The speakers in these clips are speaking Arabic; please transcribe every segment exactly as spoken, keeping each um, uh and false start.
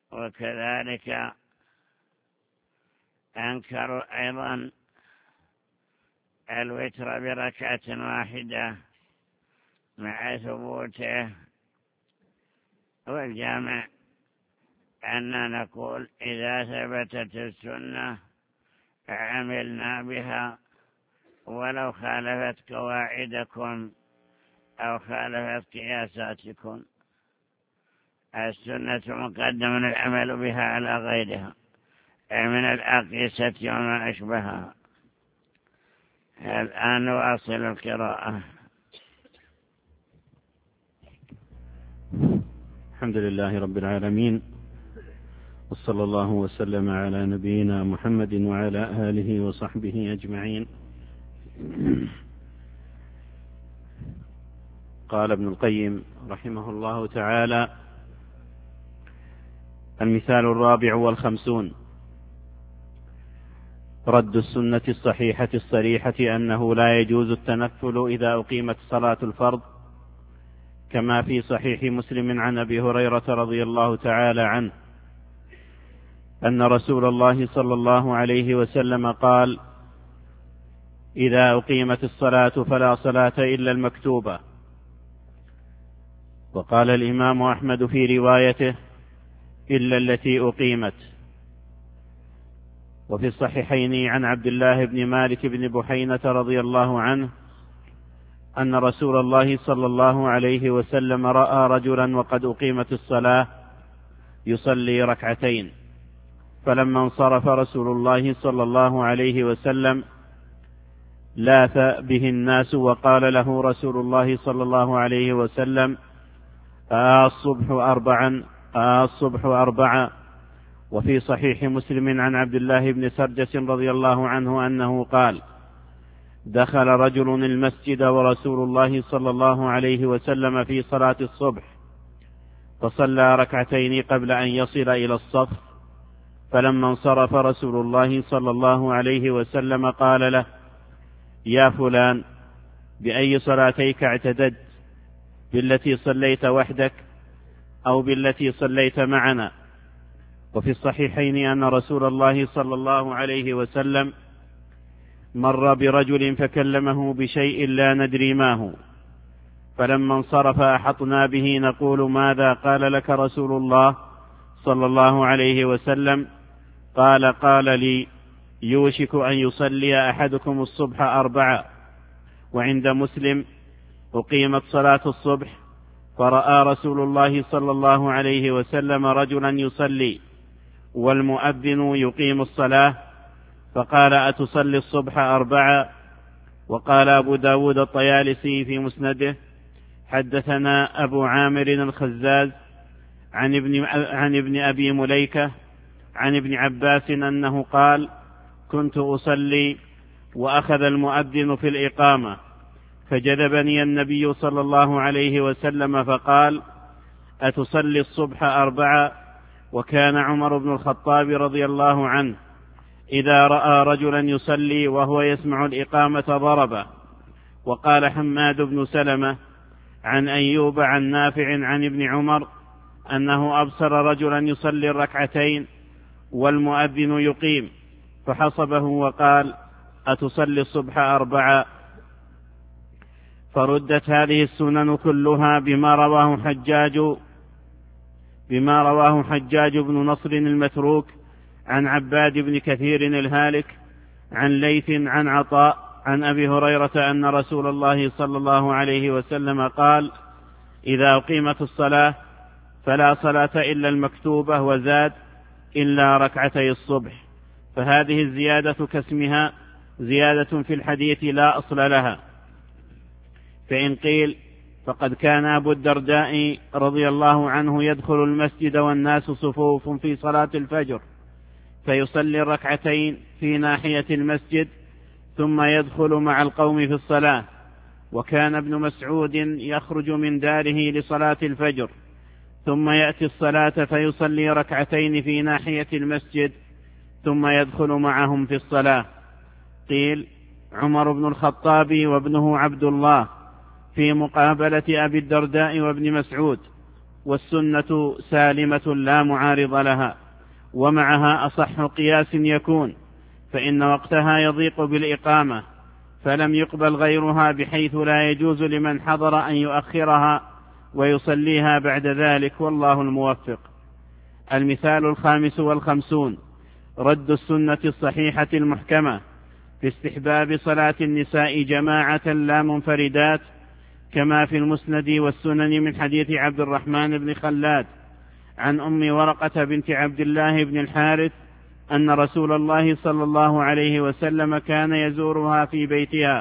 وكذلك أنكروا أيضا الوتر بركعة واحدة مع ثبوته. والجامع أننا نقول إذا ثبتت السنة عملنا بها ولو خالفت قواعدكم أو خالفت قياساتكم. السنة مقدم العمل بها على غيرها من الأقيسة وما أشبهها. الآن نواصل القراءة. الحمد لله رب العالمين، وصلى الله وسلم على نبينا محمد وعلى آله وصحبه أجمعين. قال ابن القيم رحمه الله تعالى: المثال الرابع والخمسون: رد السنة الصحيحة الصريحة أنه لا يجوز التنفل إذا أقيمت صلاة الفرض، كما في صحيح مسلم عن أبي هريرة رضي الله تعالى عنه أن رسول الله صلى الله عليه وسلم قال: إذا أقيمت الصلاة فلا صلاة إلا المكتوبة. وقال الإمام أحمد في روايته: إلا التي أقيمت. وفي الصحيحين عن عبد الله بن مالك بن بحينة رضي الله عنه أن رسول الله صلى الله عليه وسلم رأى رجلا وقد أقيمت الصلاة يصلي ركعتين، فلما انصرف رسول الله صلى الله عليه وسلم لاث به الناس، وقال له رسول الله صلى الله عليه وسلم: آه الصبح أربعا آه الصبح أربعا. وفي صحيح مسلم عن عبد الله بن سرجس رضي الله عنه أنه قال: دخل رجل المسجد ورسول الله صلى الله عليه وسلم في صلاة الصبح، فصلى ركعتين قبل أن يصل إلى الصف، فلما انصرف رسول الله صلى الله عليه وسلم قال له: يا فلان، بأي صلاتيك اعتدت؟ بالتي صليت وحدك أو بالتي صليت معنا؟ وفي الصحيحين أن رسول الله صلى الله عليه وسلم مر برجل فكلمه بشيء لا ندري ما هو، فلما انصرف أحطنا به نقول: ماذا قال لك رسول الله صلى الله عليه وسلم؟ قال: قال لي: يوشك أن يصلي أحدكم الصبح أربعة. وعند مسلم: أقيمت صلاة الصبح فرأى رسول الله صلى الله عليه وسلم رجلا يصلي والمؤذن يقيم الصلاة، فقال: أتصلي الصبح أربعة؟ وقال أبو داود الطيالسي في مسنده: حدثنا أبو عامر الخزاز عن ابن, عن ابن أبي مليكة عن ابن عباس أنه قال: كنت أصلي وأخذ المؤذن في الإقامة، فجذبني النبي صلى الله عليه وسلم فقال: أتصلي الصبح أربعة؟ وكان عمر بن الخطاب رضي الله عنه إذا رأى رجلا يصلي وهو يسمع الإقامة ضربه. وقال حماد بن سلمة عن أيوب عن نافع عن ابن عمر أنه أبصر رجلا يصلي الركعتين والمؤذن يقيم، فحصبه وقال: أتصلي الصبح أربعة؟ فردت هذه السنن كلها بما رواه حجاج بما رواه حجاج بن نصر المتروك عن عباد بن كثير الهالك عن ليث عن عطاء عن أبي هريرة أن رسول الله صلى الله عليه وسلم قال: إذا أقيمت الصلاة فلا صلاة إلا المكتوبة، وزاد: إلا ركعتي الصبح. فهذه الزيادة كاسمها زيادة في الحديث لا أصل لها. فإن قيل فقد كان أبو الدرداء رضي الله عنه يدخل المسجد والناس صفوف في صلاة الفجر، فيصلي الركعتين في ناحية المسجد ثم يدخل مع القوم في الصلاة. وكان ابن مسعود يخرج من داره لصلاة الفجر ثم يأتي الصلاة فيصلي ركعتين في ناحية المسجد ثم يدخل معهم في الصلاة. قيل: عمر بن الخطاب وابنه عبد الله في مقابلة أبي الدرداء وابن مسعود، والسنة سالمة لا معارض لها، ومعها أصح قياس يكون، فإن وقتها يضيق بالإقامة، فلم يقبل غيرها، بحيث لا يجوز لمن حضر أن يؤخرها ويصليها بعد ذلك، والله الموفق. المثال الخامس والخمسون: رد السنة الصحيحة المحكمة في استحباب صلاة النساء جماعة لا منفردات، كما في المسند والسنن من حديث عبد الرحمن بن خلاد عن أم ورقة بنت عبد الله بن الحارث أن رسول الله صلى الله عليه وسلم كان يزورها في بيتها،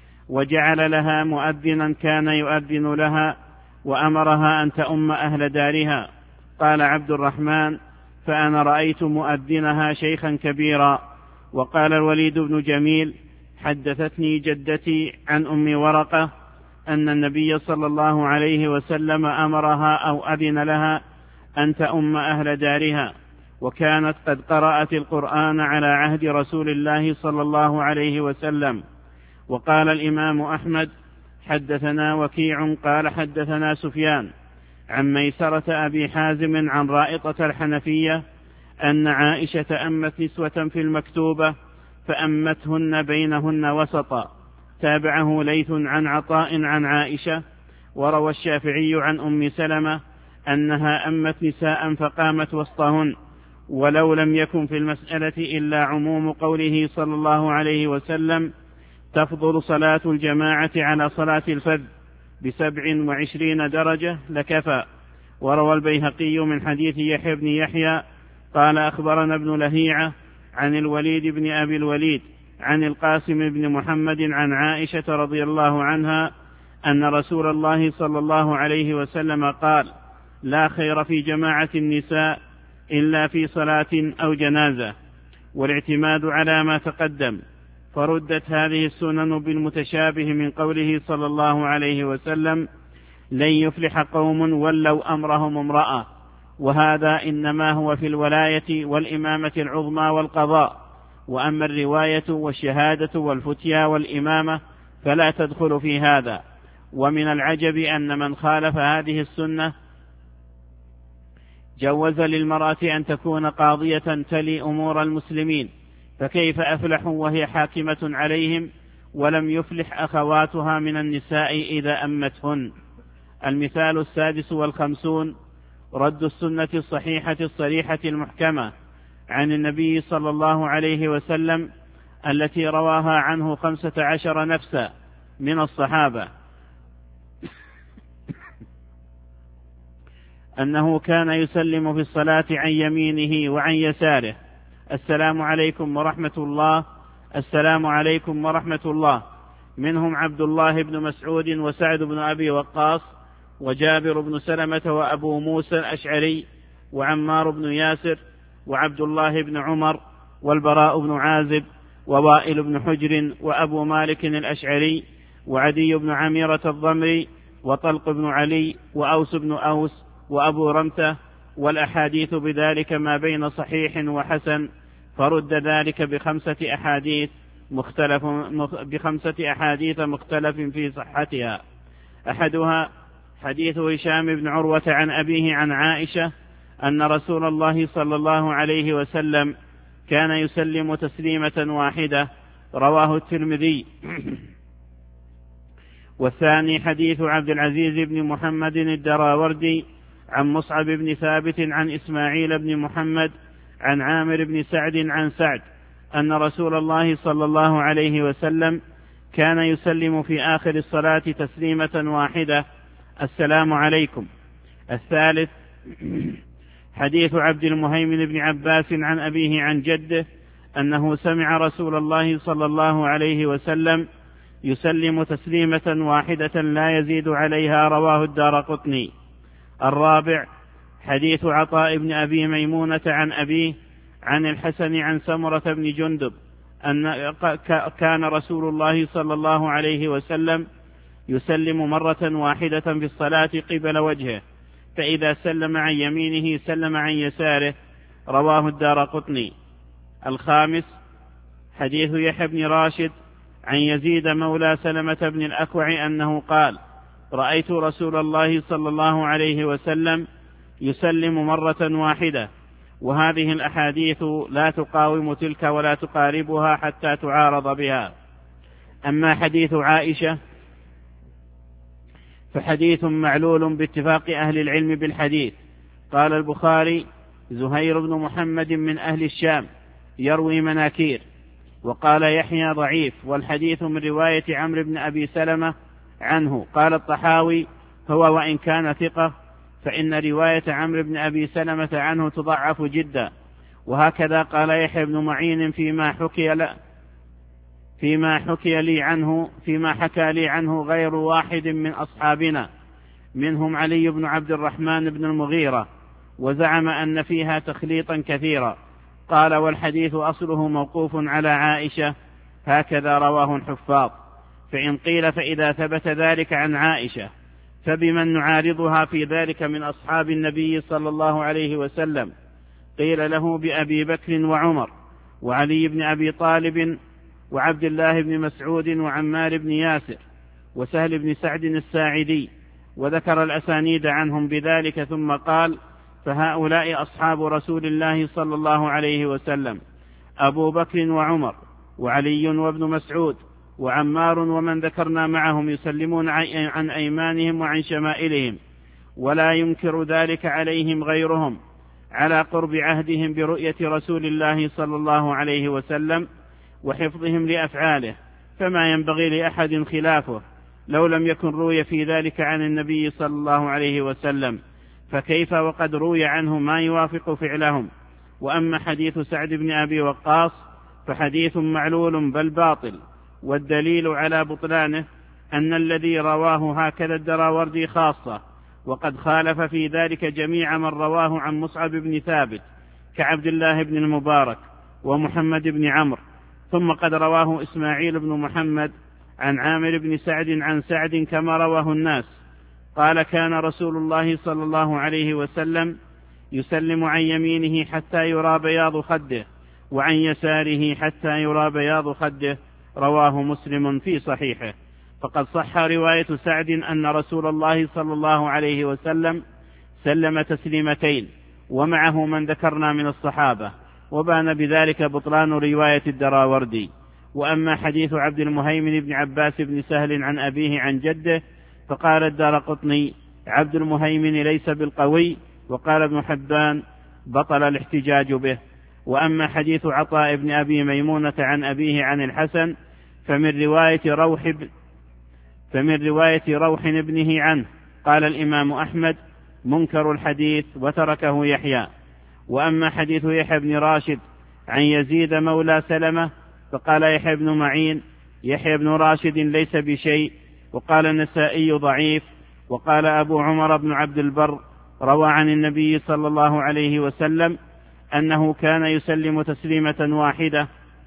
وجعل لها مؤذنا كان يؤذن لها، وأمرها أن تؤم أهل دارها. قال عبد الرحمن: فأنا رأيت مؤذنها شيخا كبيرا. وقال الوليد بن جميل: حدثتني جدتي عن أم ورقة أن النبي صلى الله عليه وسلم أمرها أو أذن لها أن تؤم أهل دارها، وكانت قد قرأت القرآن على عهد رسول الله صلى الله عليه وسلم. وقال الإمام أحمد: حدثنا وكيع قال حدثنا سفيان عن ميسرة أبي حازم عن رائطة الحنفية أن عائشة أمت نسوة في المكتوبة فأمتهن بينهن وسطا. تابعه ليث عن عطاء عن عائشة. وروى الشافعي عن أم سلمة أنها أمت نساء فقامت وسطهن، ولو لم يكن في المسألة إلا عموم قوله صلى الله عليه وسلم: تفضل صلاة الجماعة على صلاة الفذ بسبع وعشرين درجة لكفى. وروى البيهقي من حديث يحيى بن يحيى قال أخبرنا ابن لهيعة عن الوليد بن أبي الوليد عن القاسم بن محمد عن عائشة رضي الله عنها أن رسول الله صلى الله عليه وسلم قال: لا خير في جماعة النساء إلا في صلاة أو جنازة. والاعتماد على ما تقدم، فردت هذه السنن بالمتشابه من قوله صلى الله عليه وسلم: لن يفلح قوم ولوا أمرهم امرأة. وهذا إنما هو في الولاية والإمامة العظمى والقضاء، وأما الرواية والشهادة والفتيا والإمامة فلا تدخل في هذا. ومن العجب أن من خالف هذه السنة جوز للمرأة أن تكون قاضية تلي أمور المسلمين، فكيف أفلحوا وهي حاكمة عليهم ولم يفلح أخواتها من النساء إذا أمتهن. المثال السادس والخمسون: رد السنة الصحيحة الصريحة المحكمة عن النبي صلى الله عليه وسلم التي رواها عنه خمسة عشر نفسا من الصحابة أنه كان يسلم في الصلاة عن يمينه وعن يساره: السلام عليكم ورحمة الله، السلام عليكم ورحمة الله. منهم عبد الله بن مسعود وسعد بن أبي وقاص وجابر بن سلمة وأبو موسى الأشعري وعمار بن ياسر وعبد الله بن عمر والبراء بن عازب ووائل بن حجر وأبو مالك الأشعري وعدي بن عميرة الضمري وطلق بن علي وأوس بن أوس وأبو رمته. والأحاديث بذلك ما بين صحيح وحسن، فرد ذلك بخمسة أحاديث مختلف بخمسة أحاديث مختلف في صحتها. أحدها حديث هشام بن عروة عن أبيه عن عائشة أن رسول الله صلى الله عليه وسلم كان يسلم تسليمة واحدة، رواه الترمذي. والثاني حديث عبد العزيز بن محمد الدراوردي عن مصعب بن ثابت عن إسماعيل بن محمد عن عامر بن سعد عن سعد أن رسول الله صلى الله عليه وسلم كان يسلم في آخر الصلاة تسليمة واحدة: السلام عليكم. الثالث حديث عبد المهيمن بن عباس عن أبيه عن جده أنه سمع رسول الله صلى الله عليه وسلم يسلم تسليمة واحدة لا يزيد عليها، رواه الدارقطني. الرابع حديث عطاء بن أبي ميمونة عن أبيه عن الحسن عن سمرة بن جندب أن كان رسول الله صلى الله عليه وسلم يسلم مرة واحدة في الصلاة قبل وجهه، فإذا سلم عن يمينه سلم عن يساره، رواه الدارقطني. الخامس حديث يحيى بن راشد عن يزيد مولى سلمة بن الأكوع أنه قال: رأيت رسول الله صلى الله عليه وسلم يسلم مرة واحدة. وهذه الأحاديث لا تقاوم تلك ولا تقاربها حتى تعارض بها. أما حديث عائشة فحديث معلول باتفاق أهل العلم بالحديث. قال البخاري: زهير بن محمد من أهل الشام يروي مناكير. وقال يحيى: ضعيف، والحديث من رواية عمرو بن أبي سلمة عنه. قال الطحاوي: هو وإن كان ثقة فإن رواية عمرو بن أبي سلمة عنه تضعف جدا. وهكذا قال يحيى بن معين فيما حكي ل... فيما حكي لي عنه فيما حكى لي عنه غير واحد من أصحابنا، منهم علي بن عبد الرحمن بن المغيرة، وزعم أن فيها تخليطا كثيرا. قال: والحديث أصله موقوف على عائشة، هكذا رواه الحفاظ. فإن قيل فإذا ثبت ذلك عن عائشة فبمن نعارضها في ذلك من أصحاب النبي صلى الله عليه وسلم؟ قيل له: بأبي بكر وعمر وعلي بن أبي طالب وعبد الله بن مسعود وعمار بن ياسر وسهل بن سعد الساعدي، وذكر الأسانيد عنهم بذلك، ثم قال: فهؤلاء أصحاب رسول الله صلى الله عليه وسلم: أبو بكر وعمر وعلي وابن مسعود وعمار ومن ذكرنا معهم يسلمون عن أيمانهم وعن شمائلهم، ولا ينكر ذلك عليهم غيرهم، على قرب عهدهم برؤية رسول الله صلى الله عليه وسلم وحفظهم لأفعاله، فما ينبغي لأحد خلافه لو لم يكن روي في ذلك عن النبي صلى الله عليه وسلم، فكيف وقد روي عنه ما يوافق فعلهم. وأما حديث سعد بن أبي وقاص فحديث معلول بل باطل، والدليل على بطلانه أن الذي رواه هكذا الدراوردي خاصة، وقد خالف في ذلك جميع من رواه عن مصعب بن ثابت كعبد الله بن المبارك ومحمد بن عمرو. ثم قد رواه إسماعيل بن محمد عن عامر بن سعد عن سعد كما رواه الناس. قال: كان رسول الله صلى الله عليه وسلم يسلم عن يمينه حتى يرى بياض خده، وعن يساره حتى يرى بياض خده. رواه مسلم في صحيحه. فقد صح رواية سعد أن رسول الله صلى الله عليه وسلم سلم تسليمتين، ومعه من ذكرنا من الصحابة، وبان بذلك بطلان رواية الدراوردي. وأما حديث عبد المهيمن بن عباس بن سهل عن أبيه عن جده فقال الدارقطني: عبد المهيمن ليس بالقوي، وقال ابن حبان: بطل الاحتجاج به. وأما حديث عطاء بن أبي ميمونة عن أبيه عن الحسن فمن رواية روح ب... فمن رواية روح ابنه عنه. قال الإمام أحمد: منكر الحديث، وتركه يحيى. وأما حديث يحيى بن راشد عن يزيد مولى سلمة فقال يحيى بن معين: يحيى بن راشد ليس بشيء. وقال النسائي: ضعيف. وقال أبو عمر بن عبد البر: روى عن النبي صلى الله عليه وسلم أنه كان يسلم تسليمة واحدة.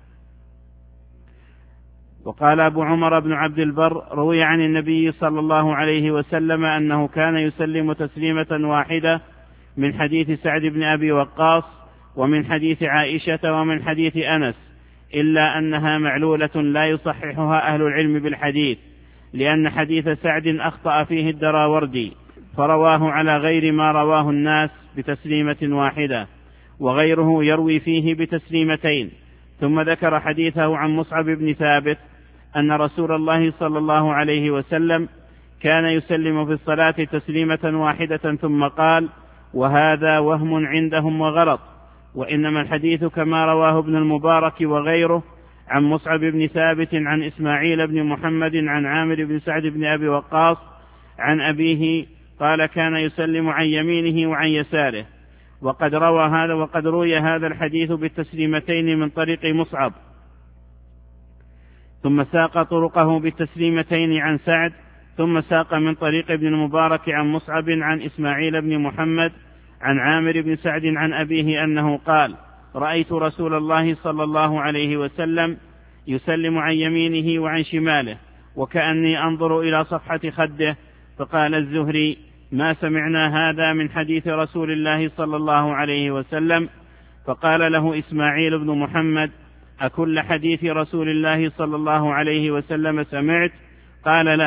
وقال أبو عمر بن عبد البر: روي عن النبي صلى الله عليه وسلم أنه كان يسلم تسليمة واحدة، من حديث سعد بن أبي وقاص، ومن حديث عائشة، ومن حديث أنس، إلا أنها معلولة لا يصححها أهل العلم بالحديث، لأن حديث سعد أخطأ فيه الدراوردي فرواه على غير ما رواه الناس بتسليمة واحدة، وغيره يروي فيه بتسليمتين. ثم ذكر حديثه عن مصعب بن ثابت أن رسول الله صلى الله عليه وسلم كان يسلم في الصلاة تسليمة واحدة، ثم قال: وهذا وهم عندهم وغلط، وإنما الحديث كما رواه ابن المبارك وغيره عن مصعب بن ثابت عن إسماعيل بن محمد عن عامر بن سعد بن أبي وقاص عن أبيه قال: كان يسلم عن يمينه وعن يساره. وقد روى هذا وقد روي هذا الحديث بالتسليمتين من طريق مصعب، ثم ساق طرقه بالتسليمتين عن سعد، ثم ساق من طريق ابن المبارك عن مصعب عن إسماعيل بن محمد عن عامر بن سعد عن أبيه أنه قال: رأيت رسول الله صلى الله عليه وسلم يسلم عن يمينه وعن شماله، وكأني أنظر إلى صفحة خده. فقال الزهري: ما سمعنا هذا من حديث رسول الله صلى الله عليه وسلم. فقال له إسماعيل بن محمد: أكل حديث رسول الله صلى الله عليه وسلم سمعت؟ قال: لا،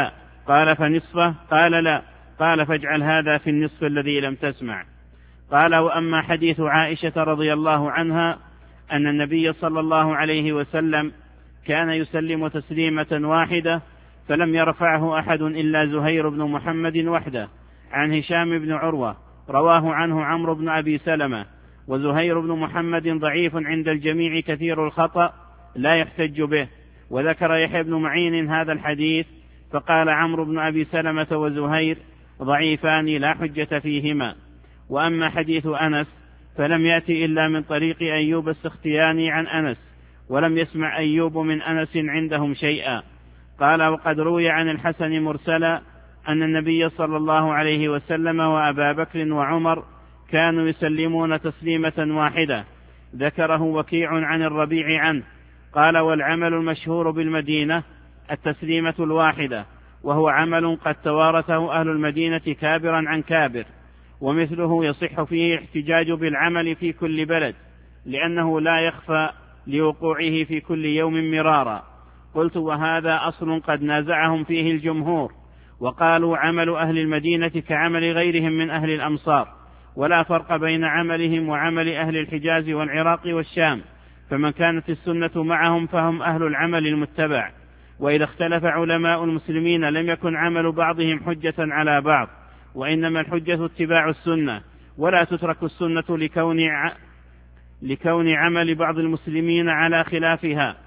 قال فنصفه؟ قال لا. قال فاجعل هذا في النصف الذي لم تسمع. قال وأما حديث عائشة رضي الله عنها أن النبي صلى الله عليه وسلم كان يسلم تسليمة واحدة فلم يرفعه أحد إلا زهير بن محمد وحده عن هشام بن عروة رواه عنه عمرو بن أبي سلمة، وزهير بن محمد ضعيف عند الجميع كثير الخطأ لا يحتج به. وذكر يحيى بن معين هذا الحديث فقال عمرو بن أبي سلمة وزهير ضعيفان لا حجة فيهما. وأما حديث أنس فلم يأتي إلا من طريق أيوب السختياني عن أنس، ولم يسمع أيوب من أنس عندهم شيئا. قال وقد روي عن الحسن مرسلا أن النبي صلى الله عليه وسلم وأبا بكر وعمر كانوا يسلمون تسليمة واحدة. ذكره وكيع عن الربيع عنه قال والعمل المشهور بالمدينة التسليمة الواحدة، وهو عمل قد توارثه أهل المدينة كابرا عن كابر، ومثله يصح فيه احتجاج بالعمل في كل بلد لأنه لا يخفى لوقوعه في كل يوم مرارا. قلت وهذا أصل قد نازعهم فيه الجمهور، وقالوا عمل أهل المدينة كعمل غيرهم من أهل الأمصار، ولا فرق بين عملهم وعمل أهل الحجاز والعراق والشام، فمن كانت السنة معهم فهم أهل العمل المتبع. وإذا اختلف علماء المسلمين لم يكن عمل بعضهم حجة على بعض، وإنما الحجة اتباع السنة، ولا تترك السنة لكون ع... لكون عمل بعض المسلمين على خلافها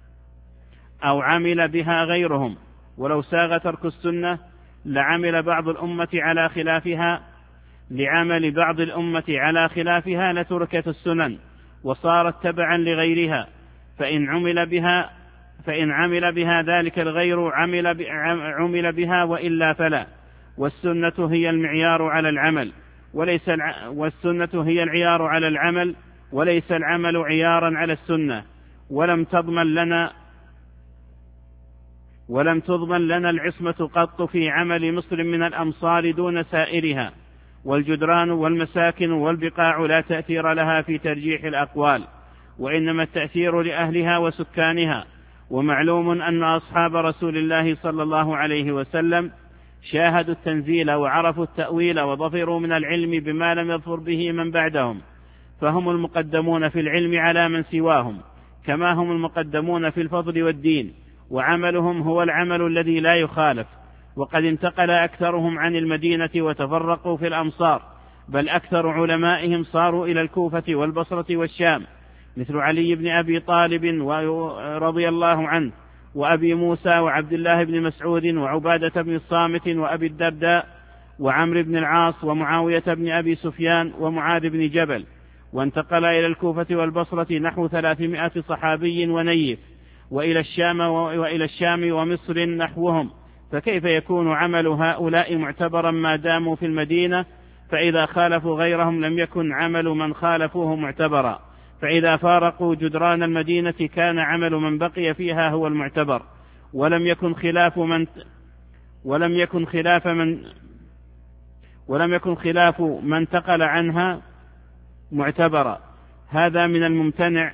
أو عمل بها غيرهم. ولو ساغ ترك السنة لعمل بعض الأمة على خلافها لعمل بعض الأمة على خلافها لتركت السنن وصارت تبعا لغيرها، فإن عمل بها فإن عمل بها ذلك الغير عمل, عمل بها وإلا فلا. والسنة هي المعيار على العمل وليس الع... والسنة هي العيار على العمل وليس العمل عيارا على السنة. ولم تضمن لنا ولم تضمن لنا العصمة قط في عمل مصر من الأمصار دون سائرها، والجدران والمساكن والبقاع لا تأثير لها في ترجيح الأقوال، وإنما التأثير لأهلها وسكانها. ومعلوم أن أصحاب رسول الله صلى الله عليه وسلم شاهدوا التنزيل وعرفوا التأويل وظفروا من العلم بما لم يظفر به من بعدهم، فهم المقدمون في العلم على من سواهم، كما هم المقدمون في الفضل والدين، وعملهم هو العمل الذي لا يخالف. وقد انتقل أكثرهم عن المدينة وتفرقوا في الأمصار، بل أكثر علمائهم صاروا إلى الكوفة والبصرة والشام، مثل علي بن أبي طالب رضي الله عنه، وأبي موسى وعبد الله بن مسعود وعبادة بن الصامت وأبي الدرداء وعمرو بن العاص ومعاوية بن أبي سفيان ومعاذ بن جبل. وانتقل إلى الكوفة والبصرة نحو ثلاثمائة صحابي ونيف، وإلى الشام وإلى الشام ومصر نحوهم، فكيف يكون عمل هؤلاء معتبرا ما داموا في المدينة؟ فإذا خالفوا غيرهم لم يكن عمل من خالفوه معتبرا، فإذا فارقوا جدران المدينة كان عمل من بقي فيها هو المعتبر، ولم يكن خلاف من ولم يكن خلاف من ولم يكن خلاف من انتقل عنها معتبرا. هذا من الممتنع.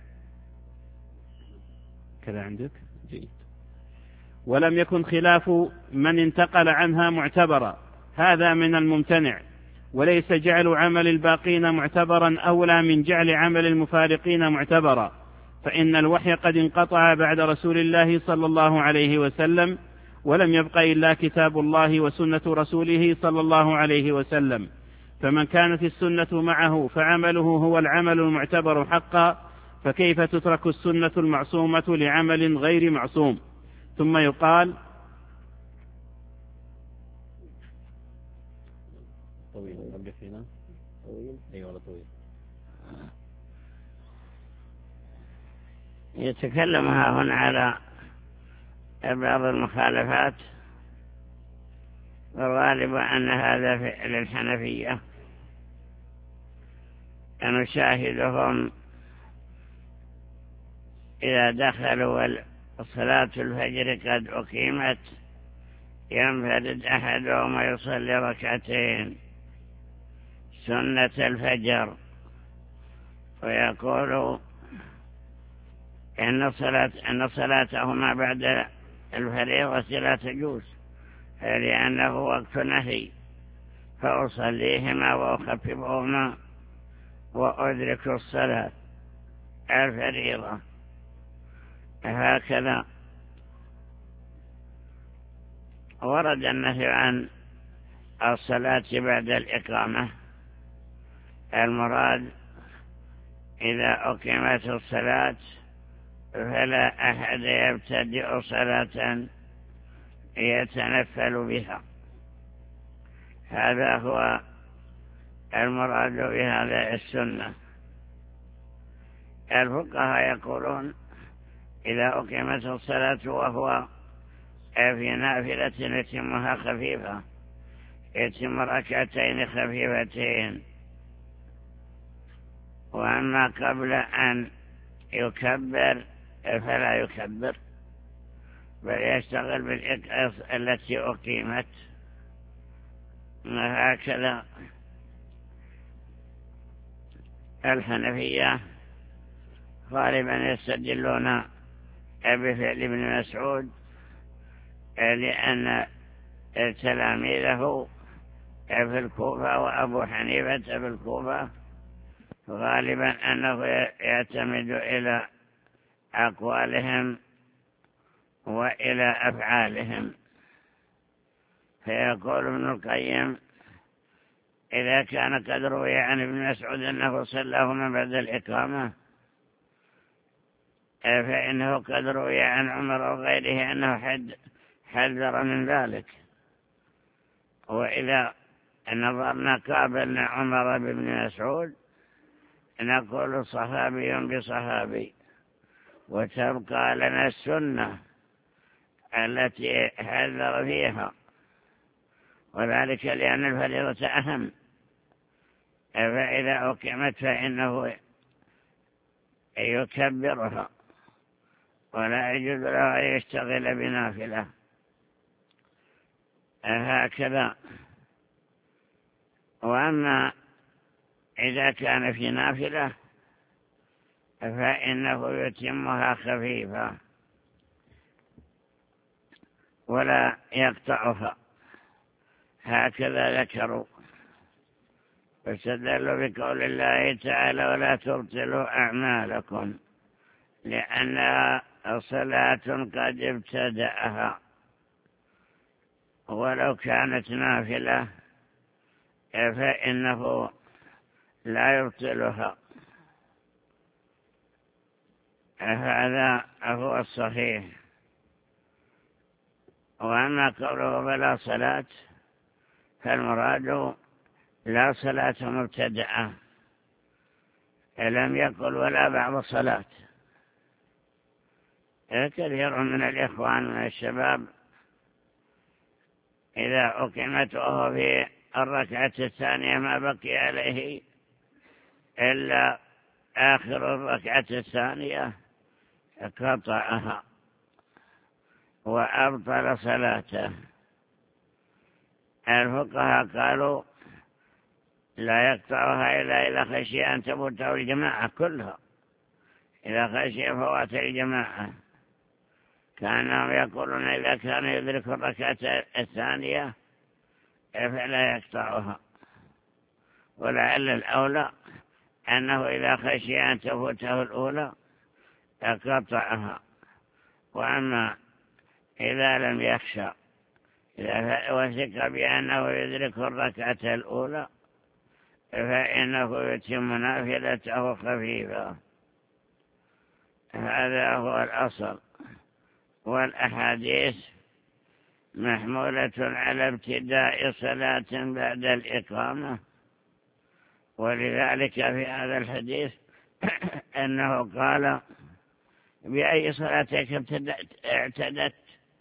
كذا عندك جيد. ولم يكن خلاف من انتقل عنها معتبرا، هذا من الممتنع. وليس جعل عمل الباقين معتبرا أولى من جعل عمل المفارقين معتبرا، فإن الوحي قد انقطع بعد رسول الله صلى الله عليه وسلم، ولم يبق إلا كتاب الله وسنة رسوله صلى الله عليه وسلم، فمن كانت السنة معه فعمله هو العمل المعتبر حقا، فكيف تترك السنة المعصومة لعمل غير معصوم؟ ثم يقال طويل نبدأ فينا طويل أيوة طويل. يتكلم هنا على بعض المخالفات، والغالب أن هذا فعل الحنفية، نشاهدهم إذا دخلوا صلاة الفجر قد أقيمت ينفرد أحدهم ويصلي ركعتين سنة الفجر، ويقول إن صلاة إن صلاتهما بعد الفريضة لا تجوز، لأنه وقت نهي، فأصليهما وأخففهما وأدرك الصلاة الفريضة. هكذا ورد النهي عن الصلاة بعد الإقامة. المراد إذا أقيمت الصلاة فلا أحد يبتدئ صلاة يتنفل بها. هذا هو المراد بهذا السنة. الفقهاء يقولون إذا أقيمت الصلاة وهو في نافلة يتمها خفيفة، يتم ركعتين خفيفتين، وأما قبل أن يكبر فلا يكبر، بل يشتغل بالإقامة التي أقيمت. هكذا الحنفية غالبا يستدلون بفعل ابن مسعود، لأن تلاميذه في الكوفة وأبو حنيفة في الكوفة غالبا أنه يعتمد إلى أقوالهم وإلى أفعالهم. فيقول ابن القيم إذا كان قد روي عن ابن مسعود أنه صلاهما بعد الإقامة، فإنه قد روي عن عمر وغيره أنه حد حذر من ذلك. وإذا نظرنا قابلنا عمر بن مسعود نقول صحابي بصحابي، وتبقى لنا السنة التي حذر فيها، وذلك لأن الفريضة أهم. فإذا أقيمت فإنه يكبرها ولا يجوز له أن يشتغل بنافلة. هكذا. وأما إذا كان في نافلة فإنه يتمها خفيفة ولا يقطعها. هكذا ذكروا، فاستدلوا بقول الله تعالى ولا تبطلوا أعمالكم، لأنها صلاة قد ابتدأها، ولو كانت نافلة فإنه لا يبطلها. هذا هو الصحيح. وأما قوله فلا صلاة فالمراد لا صلاة مبتدأة، لم يقل ولا بعض الصلاة. كثير من الإخوان من الشباب إذا أقيمت وهو في الركعة الثانية ما بقي عليه إلا آخر الركعة الثانية قطعها وأبطل صلاته. الفقهاء قالوا لا يقطعها إلا إذا خشي أن تفوته الجماعة كلها، إذا خشي فوات الجماعة. كانوا يقولون إذا كان يدرك الركعة الثانية فلا يقطعها، ولعل الأولى أنه إذا خشي أن تفوته الأولى قطعها. وأما إذا لم يخشى، إذا وثق بأنه يدرك الركعة الأولى فإنه يتم نافلته خفيفة. هذا هو الأصل. والأحاديث محمولة على ابتداء صلاة بعد الإقامة، ولذلك في هذا الحديث أنه قال بأي صلاتك اعتدت،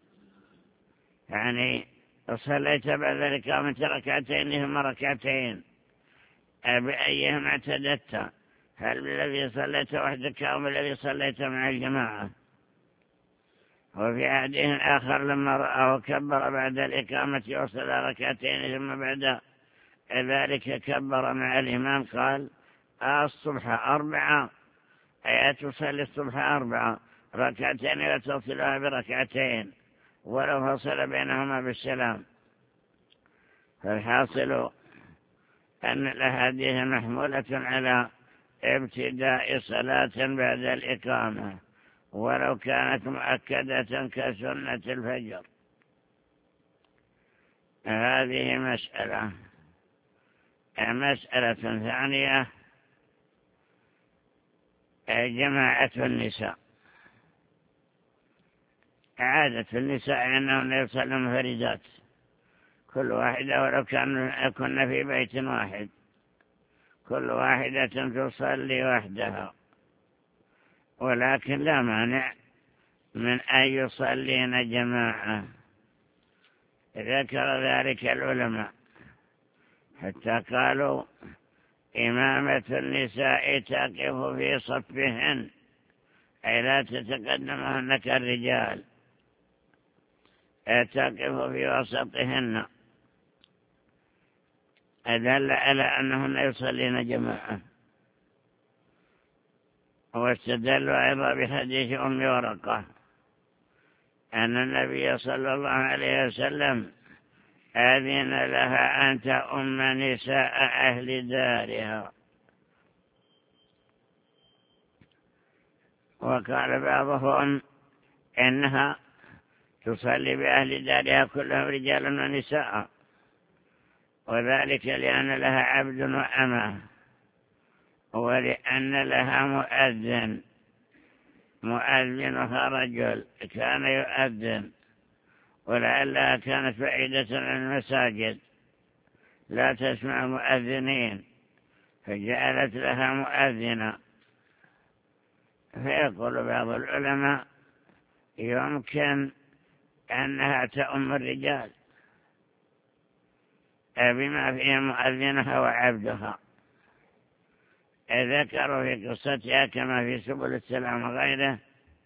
يعني صليت بعد الإقامة ركعتين هم ركعتين، بأيهم اعتدت، هل بالذي صليت وحدك أو بالذي صليت مع الجماعة؟ وفي حديث آخر لما رآه كبر بعد الإقامة وصل ركعتين ثم بعد ذلك كبر مع الإمام قال الصبح أربعة، أي تصلي الصبح أربعة ركعتين وتصلها بركعتين، ولو فصل بينهما بالسلام. فالحاصل أن الأحاديث محمولة على ابتداء صلاة بعد الإقامة ولو كانت مؤكدة كسنة الفجر. هذه مسألة. مسألة ثانية جماعة النساء. عادة النساء أنهم يصلون منفردات كل واحدة ولو كنا في بيت واحد، كل واحدة تصلي وحدها، ولكن لا مانع من أن يصلين جماعة. ذكر ذلك العلماء حتى قالوا إمامة النساء تقف في صفهن أي لا تتقدمهن كالرجال، تقف في وسطهن، أدل على أنهن يصلين جماعة. واستدلوا أيضا بحديث أم ورقة أن النبي صلى الله عليه وسلم أذن لها أن تؤم نساء أهل دارها. وقال بعضهم إنها تصلي بأهل دارها كلهم رجالا ونساء، وذلك لأن لها عبد وأمة، ولأن لها مؤذن، مؤذنها رجل كان يؤذن، ولعلها كانت بعيدة عن المساجد لا تسمع المؤذنين فجعلت لها مؤذنا. فيقول بعض العلماء يمكن أنها تؤم الرجال بما فيه مؤذنها وعبدها. ذكروا في قصتها كما في سبل السلام وغيره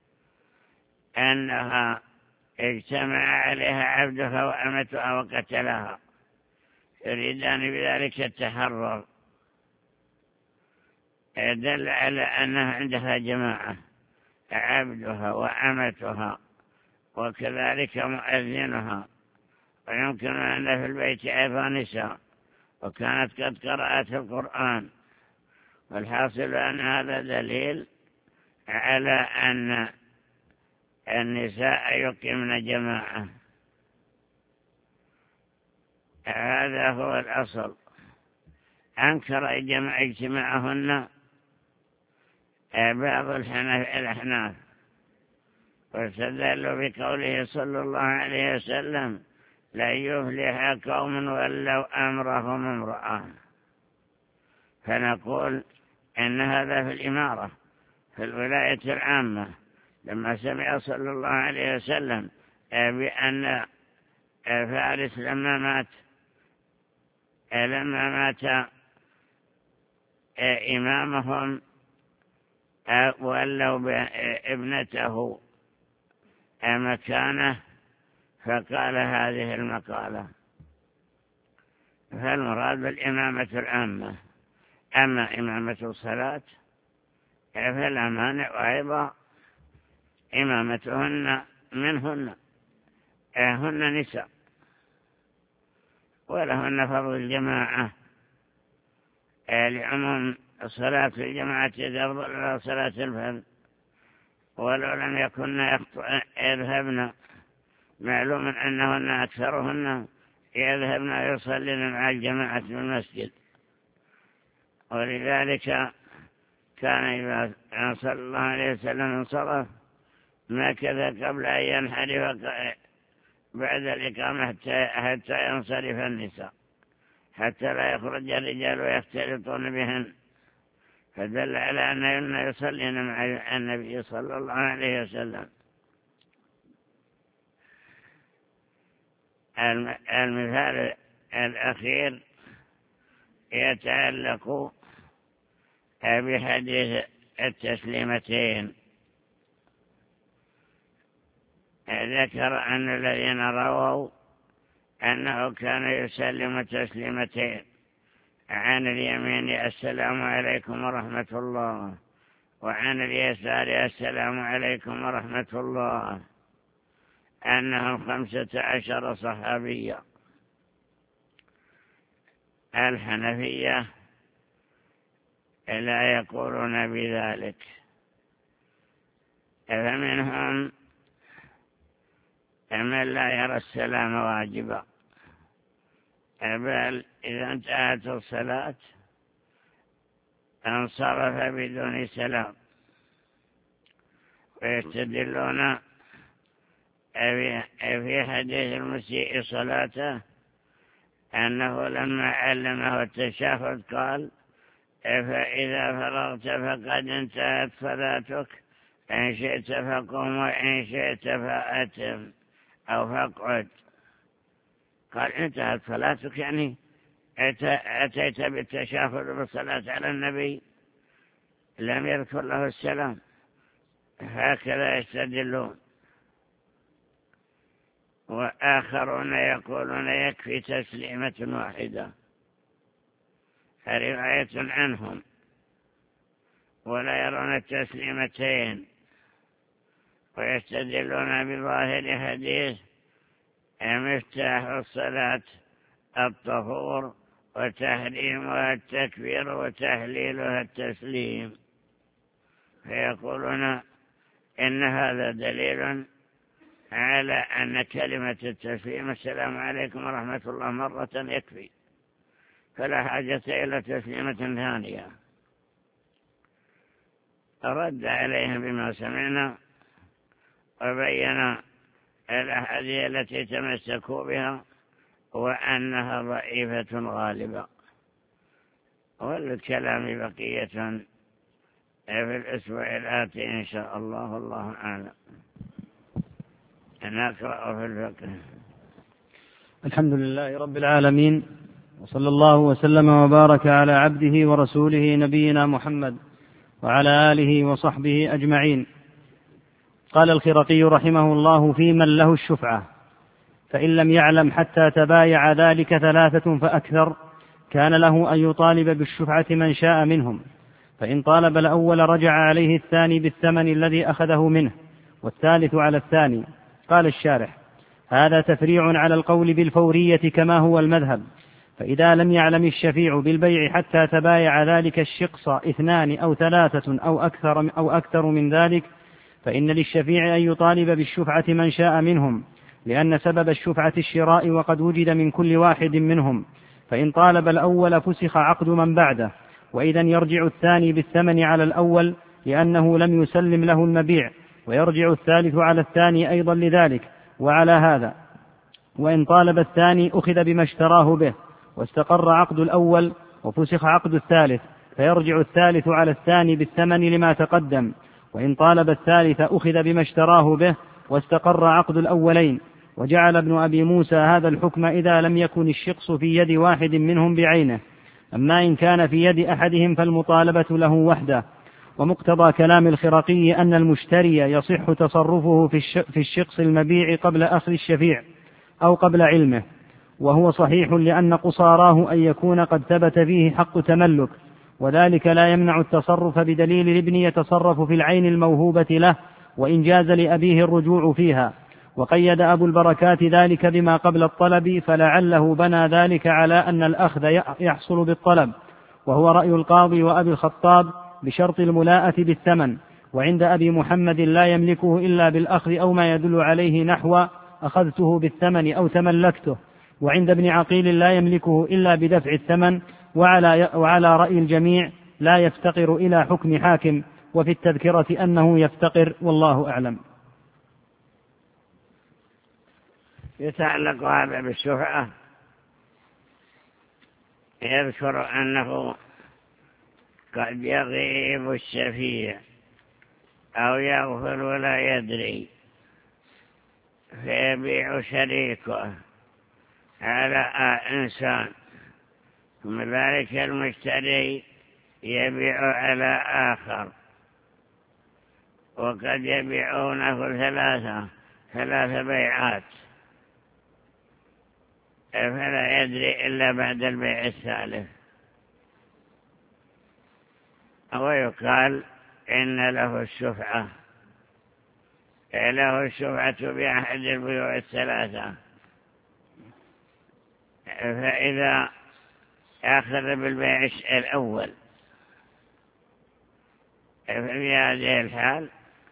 أنها اجتمع عليها عبدها وأمتها وقتلها، يريدان بذلك التحرر. يدل على أنها عندها جماعة، عبدها وأمتها وكذلك مؤذنها، ويمكن أن في البيت أيضا نساء وكانت قد قرأت القرآن. والحاصل أن هذا دليل على أن النساء يقيمن جماعة. هذا هو الأصل. أنكر اجتماعهن بعض الأحناف واستدلوا بقوله صلى الله عليه وسلم لا يفلح قوم ولوا أمرهم امرأة. فنقول إن هذا في الإمارة في الولاية العامة، لما سمع صلى الله عليه وسلم بأن فارس لما مات لما مات إمامهم ولوا بابنته مكانه، فقال هذه المقالة. فالمراد بالإمامة العامة. أما إمامة الصلاة فلا مانع، أيضا إمامتهن منهن، هن نساء ولهن فضل الجماعة لعموم صلاة الجماعة تفضل على صلاة الفرد، ولو لم يكن يذهبن معلوم أنهن أكثرهن يذهبن يصلين مع الجماعة في المسجد. ولذلك كان إذا صلى الله عليه وسلم انصرف مكث قبل أن ينحرف بعد الإقامة حتى ينصرف النساء، حتى لا يخرج الرجال ويختلطون بهن، فدل على أنهن يصلين مع النبي صلى الله عليه وسلم. المثال الأخير يتعلق بحديث التسليمتين. ذكر أن الذين رووا أنه كان يسلم تسليمتين، عن اليمين السلام عليكم ورحمة الله، وعن اليسار السلام عليكم ورحمة الله. أنهم خمسة عشر صحابيا. الحنفية لا يقولون بذلك، فمنهم من لا يرى السلام واجبا، بل إذا انتهت الصلاة انصرف بدون سلام، ويستدلون في حديث المسيء صلاته أنه لما علمه التشهد قال: فإذا فرغت فقد انتهت صلاتك، إن شئت فقم وإن شئت فأتم أو فاقعد. قال: انتهت صلاتك يعني أتيت بالتشهد بالصلاة على النبي، لم يذكر له السلام. هكذا يستدلون. وآخرون يقولون يكفي تسليمة واحدة، رواية عنهم، ولا يرون التسليمتين، ويستدلون بظاهر حديث مفتاح الصلاة الطهور وتحريمها التكبير وتحليلها التسليم، فيقولون إن هذا دليل على أن كلمة التسليم السلام عليكم ورحمة الله مرة يكفي، فلا حاجة إلى تسليمة ثانية. رد عليهم بما سمعنا وبين الأحاديث التي تمسكوا بها وأنها ضعيفة غالبة. والكلام بقية في الأسبوع الآتي إن شاء الله، الله أعلم. نقرأ في الفقه. الحمد لله رب العالمين، وصلى الله وسلم وبارك على عبده ورسوله نبينا محمد وعلى آله وصحبه أجمعين. قال الخرقي رحمه الله: في من له الشفعة، فإن لم يعلم حتى تبايع ذلك ثلاثة فأكثر كان له أن يطالب بالشفعة من شاء منهم، فإن طالب الأول رجع عليه الثاني بالثمن الذي أخذه منه، والثالث على الثاني. قال الشارح: هذا تفريع على القول بالفورية كما هو المذهب، فإذا لم يعلم الشفيع بالبيع حتى تبايع ذلك الشقص اثنان أو ثلاثة أو أكثر, أو أكثر من ذلك، فإن للشفيع أن يطالب بالشفعة من شاء منهم، لأن سبب الشفعة الشراء وقد وجد من كل واحد منهم، فإن طالب الأول فسخ عقد من بعده، وإذا يرجع الثاني بالثمن على الأول لأنه لم يسلم له المبيع، ويرجع الثالث على الثاني أيضا لذلك. وعلى هذا وإن طالب الثاني أخذ بما اشتراه به واستقر عقد الأول وفسخ عقد الثالث، فيرجع الثالث على الثاني بالثمن لما تقدم. وإن طالب الثالث أخذ بما اشتراه به واستقر عقد الأولين. وجعل ابن أبي موسى هذا الحكم إذا لم يكن الشقص في يد واحد منهم بعينه، أما إن كان في يد أحدهم فالمطالبة له وحده. ومقتضى كلام الخرقي أن المشتري يصح تصرفه في الشقص المبيع قبل أخذ الشفيع أو قبل علمه، وهو صحيح لأن قصاراه أن يكون قد ثبت فيه حق تملك، وذلك لا يمنع التصرف بدليل الابن يتصرف في العين الموهوبة له وإن جاز لأبيه الرجوع فيها. وقيد أبو البركات ذلك بما قبل الطلب، فلعله بنى ذلك على أن الأخذ يحصل بالطلب، وهو رأي القاضي وأبي الخطاب بشرط الملاءة بالثمن. وعند أبي محمد لا يملكه إلا بالأخذ أو ما يدل عليه نحو أخذته بالثمن أو تملكته. وعند ابن عقيل لا يملكه إلا بدفع الثمن. وعلى, وعلى رأي الجميع لا يفتقر إلى حكم حاكم، وفي التذكرة أنه يفتقر، والله أعلم. يتعلق هذا بالشفعة، يذكر أنه قد يغيب الشفيع أو يغفل ولا يدري، فيبيع شريكه على إنسان، ثم ذلك المشتري يبيع على آخر، وقد يبيعونه ثلاثة ثلاث بيعات، فلا يدري إلا بعد البيع الثالث. ويقال إن له الشفعة له الشفعة بأحد البيوع الثلاثة. فإذا أخذ بالبيع الأول في هذه الحال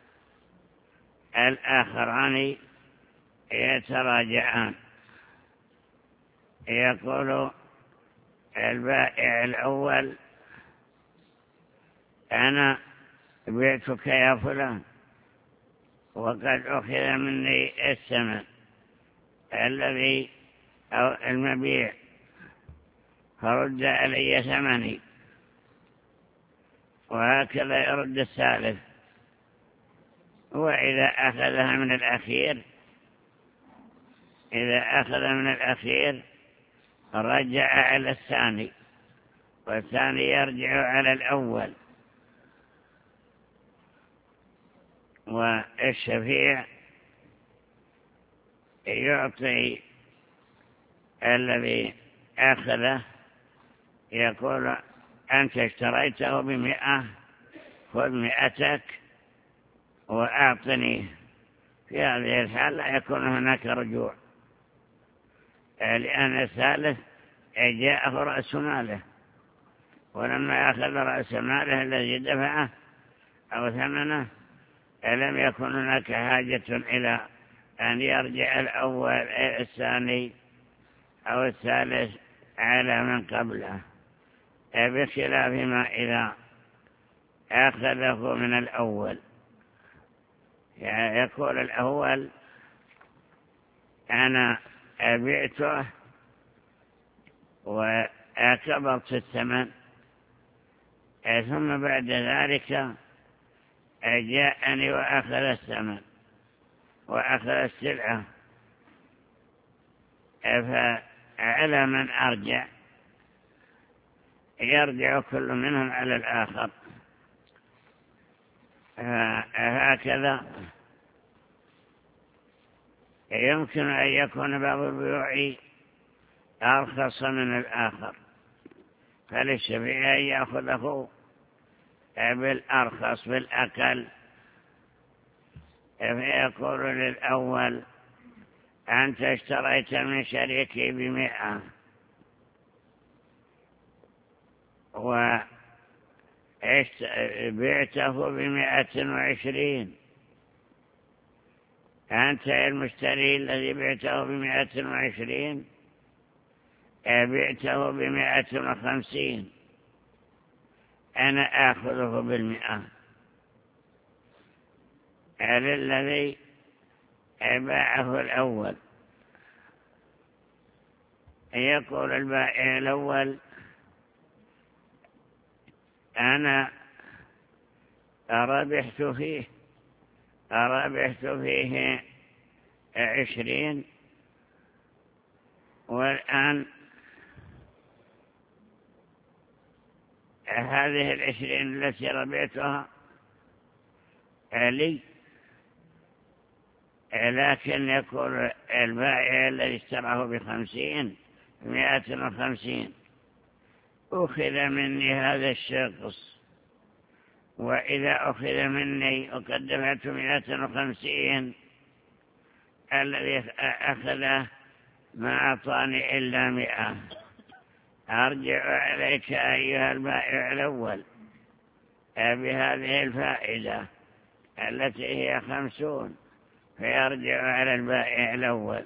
الآخران يتراجعان، يقول البائع الأول: أنا بعتك يا فلان وقد أخذ مني الثمن الذي أو المبيع، فرد علي ثمني. وهكذا يرد الثالث. وإذا أخذها من الأخير إذا أخذ من الأخير رجع على الثاني، والثاني يرجع على الأول. والشفيع يعطي الذي أخذه، يقول: أنت اشتريته بمئة، خذ مئتك وأعطني. في هذه الحالة لا يكون هناك رجوع، لأن الثالث جاءه رأس ماله، ولما أخذ رأس ماله الذي دفعه أو ثمنه لم يكن هناك حاجة إلى أن يرجع الأول الثاني أو الثالث على من قبله، بخلاف ما إذا أخذه من الأول. يعني يقول الأول: أنا بعته وأكبرت الثمن، ثم بعد ذلك جاءني وأخذ الثمن وأخذ السلعة، فعلى من أرجع؟ يرجع كل منهم على الآخر. هكذا يمكن أن يكون بعض البيوع أرخص من الآخر، فللشفيع أن يأخذه بالأرخص بالأقل، فيقول للأول: أنت اشتريت من شريكي بمئة وبعته بمئة وعشرين، أنت المشتري الذي بعته بمئة وعشرين بعته بمئة وخمسين، أنا آخذه بالمئة على الذي باعه الأول. يقول البائع الأول: أنا ربحت فيه ربحت فيه عشرين، والآن هذه العشرين التي ربحتها لي. لكن يقول البائع الذي اشتراه بخمسين مئة وخمسين: أخذ مني هذا الشخص، وإذا أخذ مني وقد دفعت مئة وخمسين، الذي أخذه ما أعطاني إلا مئة، أرجع عليك أيها البائع الأول بهذه الفائدة التي هي خمسون، فيرجع على البائع الأول.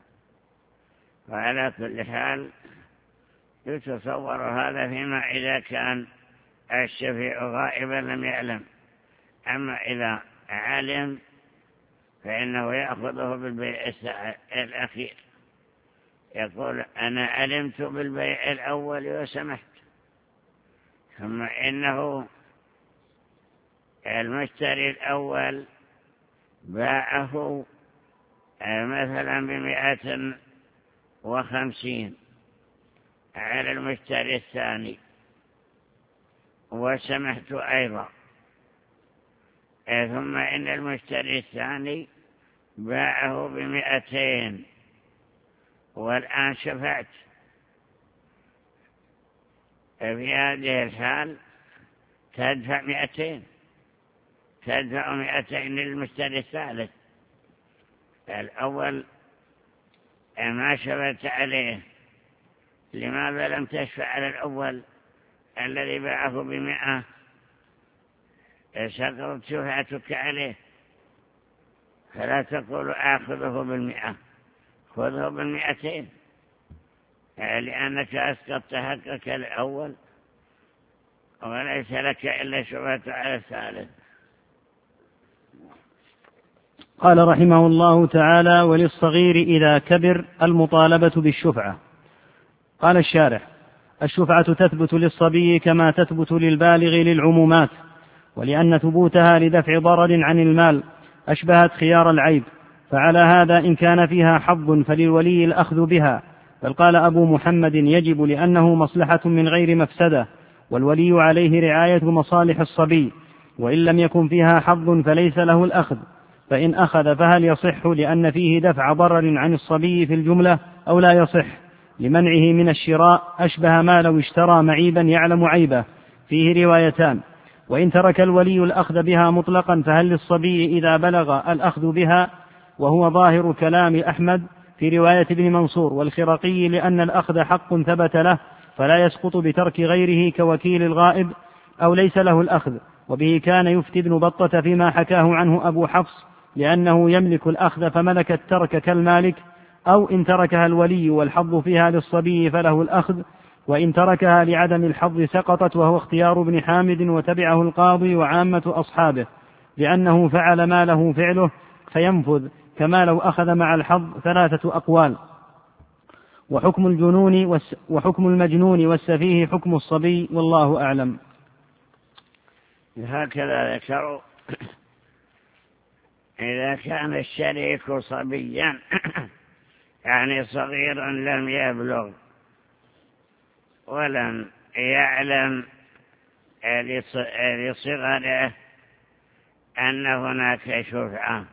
وعلى كل حال يتصور هذا فيما إذا كان الشفيع غائبا لم يعلم. أما إذا علم فإنه يأخذه بالبيع الأخير، يقول: أنا علمت بالبيع الأول وسمحت، ثم إنه المشتري الأول باعه مثلا بمئة وخمسين على المشتري الثاني، وسمحت أيضا، ثم إن المشتري الثاني باعه بمئتين والآن شفعت. في هذه الحال تدفع مئتين تدفع مئتين للمشتري الثالث الأول ما شفت عليه، لماذا لم تشفع على الأول الذي باعه بمئة؟ سقطت شفعتك عليه، فلا تقول آخذه بالمئة، خذه بالمئتين، لأنك أسقطت حقك الأول وليس لك إلا شفعة على الثالث. قال رحمه الله تعالى: وللصغير إذا كبر المطالبة بالشفعة. قال الشارح: الشفعة تثبت للصبي كما تثبت للبالغ للعمومات، ولأن ثبوتها لدفع ضرر عن المال أشبهت خيار العيب، فعلى هذا إن كان فيها حظ فللولي الأخذ بها. بل قال أبو محمد: يجب لأنه مصلحة من غير مفسدة، والولي عليه رعاية مصالح الصبي، وإن لم يكن فيها حظ فليس له الأخذ. فإن أخذ فهل يصح لأن فيه دفع ضرر عن الصبي في الجملة أو لا يصح؟ لمنعه من الشراء أشبه ما لو اشترى معيبا يعلم عيبه، فيه روايتان. وإن ترك الولي الأخذ بها مطلقا فهل للصبي إذا بلغ الأخذ بها؟ وهو ظاهر كلام أحمد في رواية ابن منصور والخرقي، لأن الأخذ حق ثبت له فلا يسقط بترك غيره كوكيل الغائب أو ليس له الأخذ. وبه كان يفتي ابن بطة فيما حكاه عنه أبو حفص، لأنه يملك الأخذ فملك الترك كالمالك، أو إن تركها الولي والحظ فيها للصبي فله الأخذ، وإن تركها لعدم الحظ سقطت، وهو اختيار ابن حامد وتبعه القاضي وعامة أصحابه، لأنه فعل ما له فعله فينفذ، كما لو أخذ مع الحظ. ثلاثة أقوال. وحكم الجنون وحكم المجنون والسفيه حكم الصبي، والله أعلم. هكذا ذكروا: إذا كان الشريك صبيا يعني صغيرا لم يبلغ ولم يعلم لصغره أن هناك شفعة،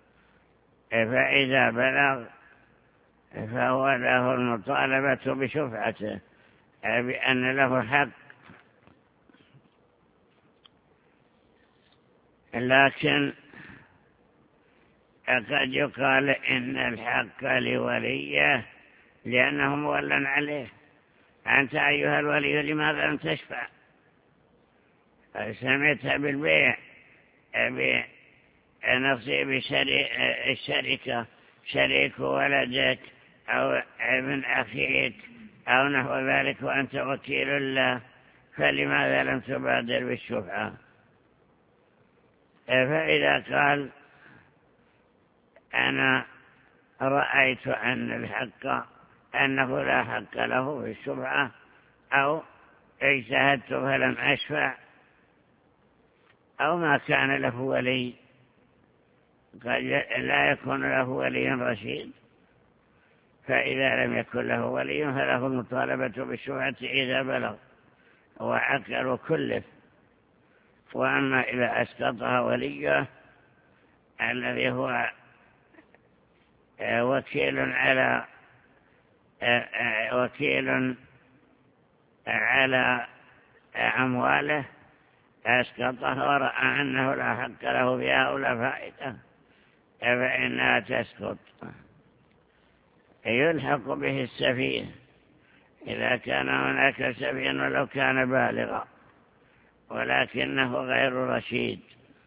فإذا بلغ فهو له المطالبة بشفعته بأن له حق. لكن قد يقال إن الحق لوليه لأنه مولى عليه. أنت أيها الولي لماذا لم تشفع؟ سمعت بالبيع بنصيب الشركة، شريك ولدك أو ابن أخيك أو نحو ذلك وأنت وكيل له، فلماذا لم تبادر بالشفعة؟ فإذا قال: أنا رأيت أن الحق أنه لا حق له في الشفعة، أو اجتهدت فلم أشفع، أو ما كان له ولي، قد لا يكون له ولي رشيد، فإذا لم يكن له ولي فله المطالبة بالشفعة إذا بلغ وعقل وكلف. وأما إذا أسقطها وليه الذي هو وكيل على وكيل على أمواله، أسقطها ورأى أنه لا حق له بها ولا فائدة، فإنها تسقط. يلحق به السفيه إذا كان هناك سفيه ولو كان بالغا ولكنه غير رشيد،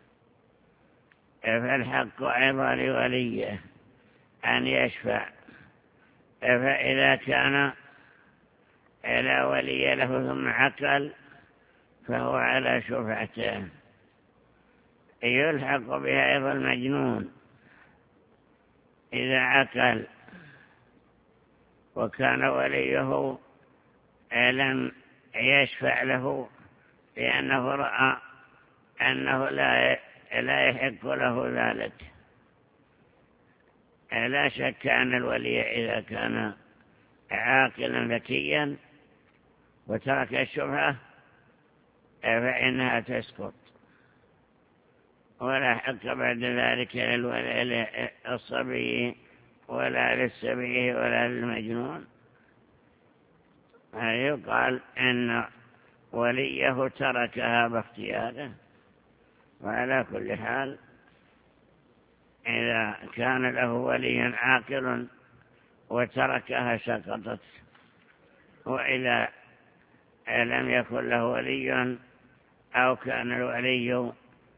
فالحق أيضا لوليه أن يشفع. فإذا كان لا ولي له ثم عقل فهو على شفعته. يلحق بها أيضا المجنون إذا عقل وكان وليه لم يشفع له لأنه رأى أنه لا لا يحق له ذلك. لا شك أن الولي إذا كان عاقلا ذكيا وترك الشبهة فإنها تسقط، ولا حق بعد ذلك للصبي ولا للسبي ولا للمجنون. يقال إن وليه تركها باختياره. وعلى كل حال إذا كان له ولي عاقل وتركها سقطت، وإذا لم يكن له ولي أو كان الولي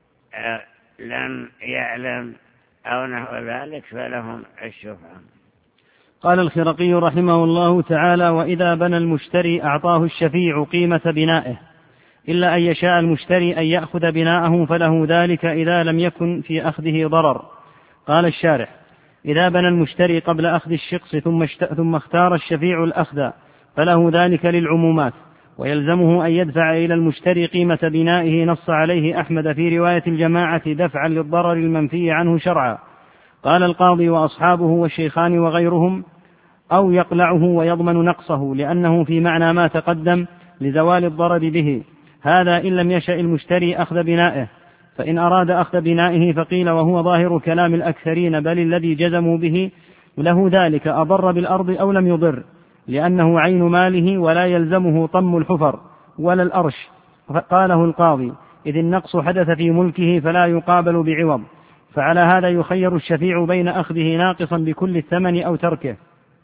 لم يعلم أو نحو ذلك فلهم الشفعة. قال الخرقي رحمه الله تعالى: وإذا بنى المشتري أعطاه الشفيع قيمة بنائه، إلا أن يشاء المشتري أن يأخذ بناءه فله ذلك إذا لم يكن في أخذه ضرر. قال الشارح: إذا بنى المشتري قبل أخذ الشقص ثم, ثم اختار الشفيع الأخذ فله ذلك للعمومات، ويلزمه أن يدفع إلى المشتري قيمة بنائه، نص عليه أحمد في رواية الجماعة دفعا للضرر المنفي عنه شرعا. قال القاضي وأصحابه والشيخان وغيرهم: أو يقلعه ويضمن نقصه، لأنه في معنى ما تقدم لزوال الضرر به، هذا إن لم يشأ المشتري أخذ بنائه. فإن أراد أخذ بنائه فقيل، وهو ظاهر كلام الأكثرين بل الذي جزموا به، له ذلك أضر بالأرض أو لم يضر، لأنه عين ماله ولا يلزمه طم الحفر ولا الأرش. قاله القاضي: إذ النقص حدث في ملكه فلا يقابل بعوض، فعلى هذا يخير الشفيع بين أخذه ناقصا بكل الثمن أو تركه.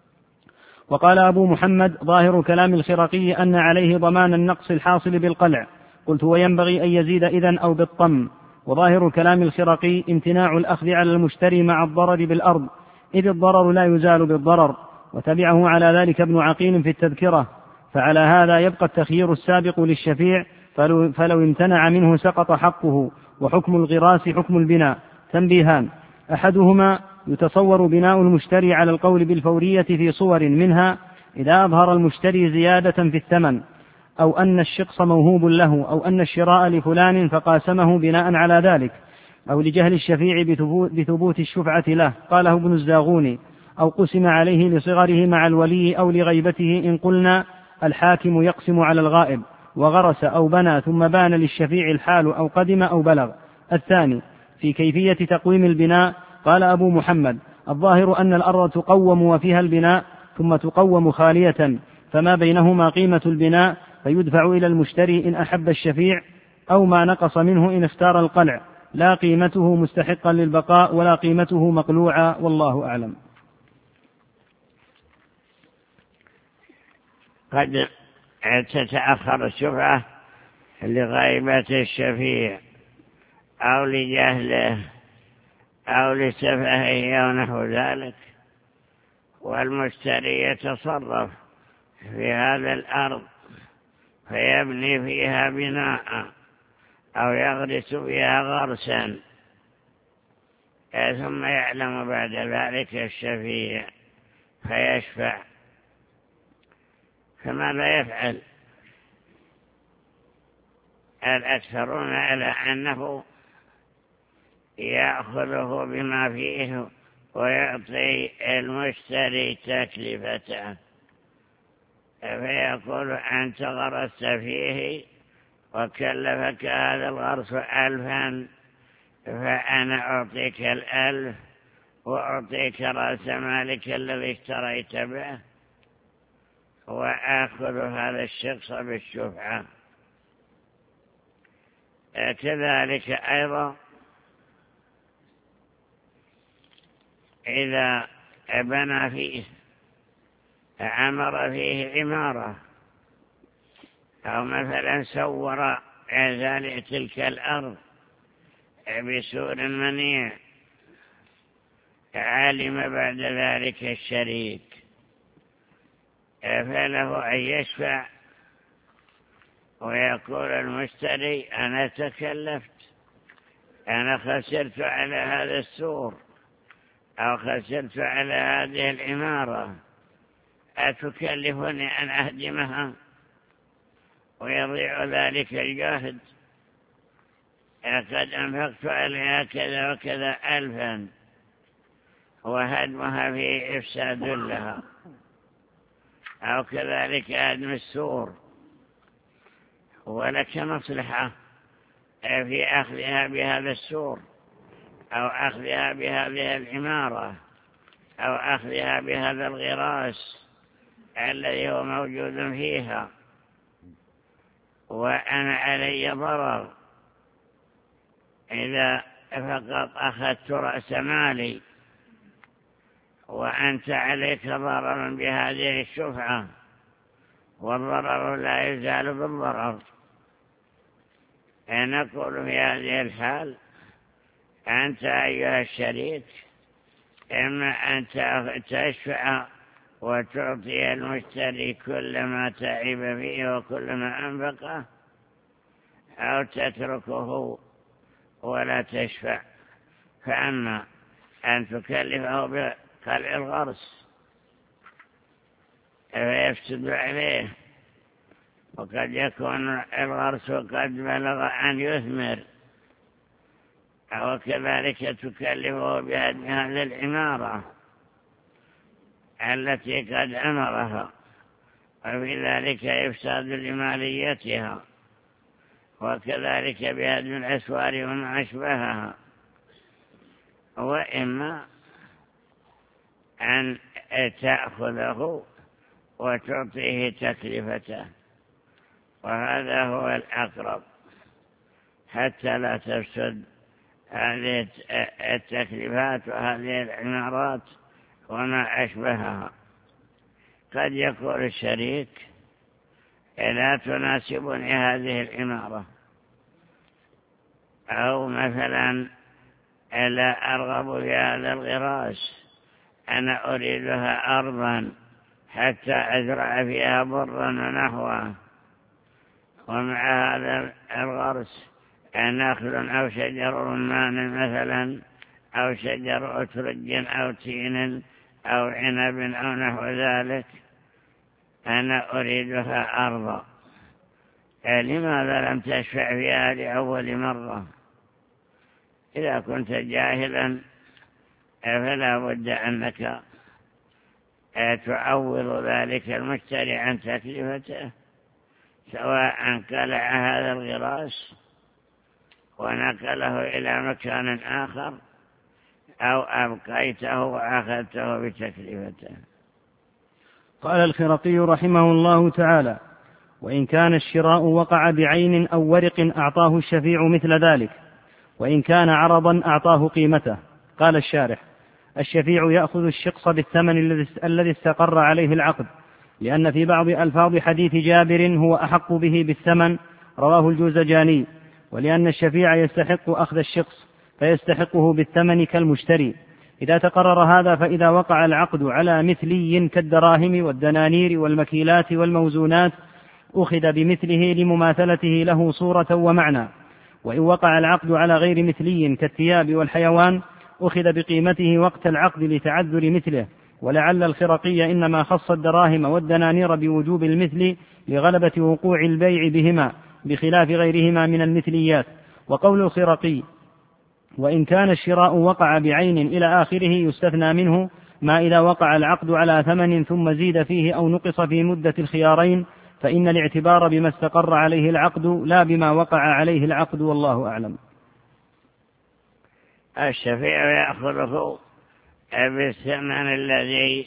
وقال أبو محمد: ظاهر كلام الخرقي أن عليه ضمان النقص الحاصل بالقلع. قلت: وينبغي أن يزيد إذن أو بالطم. وظاهر كلام الخرقي امتناع الأخذ على المشتري مع الضرر بالأرض، إذ الضرر لا يزال بالضرر. وتبعه على ذلك ابن عقيل في التذكرة. فعلى هذا يبقى التخيير السابق للشفيع، فلو, فلو امتنع منه سقط حقه، وحكم الغراس حكم البناء. تنبيهان: أحدهما يتصور بناء المشتري على القول بالفورية في صور، منها إذا أظهر المشتري زيادة في الثمن، أو أن الشقص موهوب له، أو أن الشراء لفلان فقاسمه بناء على ذلك، أو لجهل الشفيع بثبوت الشفعة له. قاله ابن الزاغوني: أو قسم عليه لصغره مع الولي أو لغيبته، إن قلنا الحاكم يقسم على الغائب، وغرس أو بنى ثم بان للشفيع الحال أو قدم أو بلغ. الثاني في كيفية تقويم البناء. قال أبو محمد: الظاهر أن الأرض تقوم وفيها البناء ثم تقوم خالية، فما بينهما قيمة البناء، فيدفع إلى المشتري إن أحب الشفيع، أو ما نقص منه إن اختار القلع، لا قيمته مستحقا للبقاء ولا قيمته مقلوعا، والله أعلم. قد تتأخر الشفعة لغيبة الشفيع أو لجهله أو لسفهه أو نحو ذلك، والمشتري يتصرف في هذا الأرض فيبني فيها بناء أو يغرس فيها غرسا، ثم يعلم بعد ذلك الشفيع فيشفع، فماذا يفعل؟ الأكثرون على أنه يأخذه بما فيه ويعطي المشتري تكلفته، فيقول: أنت غرست فيه وكلفك هذا الغرس ألفا، فأنا أعطيك الألف وأعطيك رأس مالك الذي اشتريت به، وآخذ هذا الشخص بالشفعة. كذلك أيضا إذا بنى فيه عمر فيه عمارة، أو مثلا سور ذلك تلك الأرض بسور منيع، علم بعد ذلك الشريك، فله أن يشفع ويقول المشتري: أنا تكلفت، أنا خسرت على هذا السور أو خسرت على هذه العمارة، أتكلفني أن أهدمها؟ ويضيع ذلك الجهد، قد أنفقت عليها كذا وكذا ألفا، وهدمها فيه إفساد لها. أو كذلك هدم السور ولك مصلحة في أخذها بهذا السور، أو أخذها بهذه العمارة، أو أخذها بهذا الغراس الذي هو موجود فيها، وأنا علي ضرر. إذا فقط أخذت رأس مالي وأنت عليك ضرر بهذه الشفعة، والضرر لا يزال بالضرر. نقول في هذه الحال أنت أيها الشريك إما أن تشفع وتعطي المشتري كل ما تعب فيه وكل ما أنفقه، أو تتركه ولا تشفع. فأما أن تكلفه بقلع الغرس فيفسد عليه، وقد يكون الغرس قد بلغ أن يثمر، أو كذلك تكلفه بهدم هذه العمارة التي قد أمرها، وفي ذلك إفساد لماليتها، وكذلك بهدم الأسوار وما أشبهها. وإما أن تأخذه وتعطيه تكلفته، وهذا هو الأقرب حتى لا تفسد هذه التكلفات وهذه العمارات وما أشبهها. قد يقول الشريك لا تناسبني هذه العمارة، أو مثلا لا أرغب في هذا الغراس، أنا أريدها أرضا حتى أزرع فيها برا ونحوه، ومع هذا الغرس نخل أو شجر رمان مثلا، أو شجر أترج أو تين أو عنب أو نحو ذلك، أنا أريدها أرضا، لماذا لم تشفع فيها لأول مرة؟ إذا كنت جاهلا فلا بد أنك تعوض ذلك المشتري عن تكلفته، سواء قلع هذا الغراس ونقله إلى مكان آخر، أو أبقيته وأخذته بتكلفته. قال الخرقي رحمه الله تعالى: وإن كان الشراء وقع بعين أو ورق أعطاه الشفيع مثل ذلك، وإن كان عرضا أعطاه قيمته. قال الشارح: الشفيع يأخذ الشقص بالثمن الذي استقر عليه العقد، لأن في بعض ألفاظ حديث جابر هو أحق به بالثمن، رواه الجوزجاني، ولأن الشفيع يستحق أخذ الشقص فيستحقه بالثمن كالمشتري. إذا تقرر هذا فإذا وقع العقد على مثلي كالدراهم والدنانير والمكيلات والموزونات أخذ بمثله لمماثلته له صورة ومعنى، وإن وقع العقد على غير مثلي كالثياب والحيوان أخذ بقيمته وقت العقد لتعذر مثله. ولعل الخرقي إنما خص الدراهم والدنانير بوجوب المثل لغلبة وقوع البيع بهما بخلاف غيرهما من المثليات. وقول الخرقي: وإن كان الشراء وقع بعين إلى آخره يستثنى منه ما إذا وقع العقد على ثمن ثم زيد فيه أو نقص في مدة الخيارين، فإن الاعتبار بما استقر عليه العقد لا بما وقع عليه العقد، والله أعلم. الشفيع يأخذه بالثمن الذي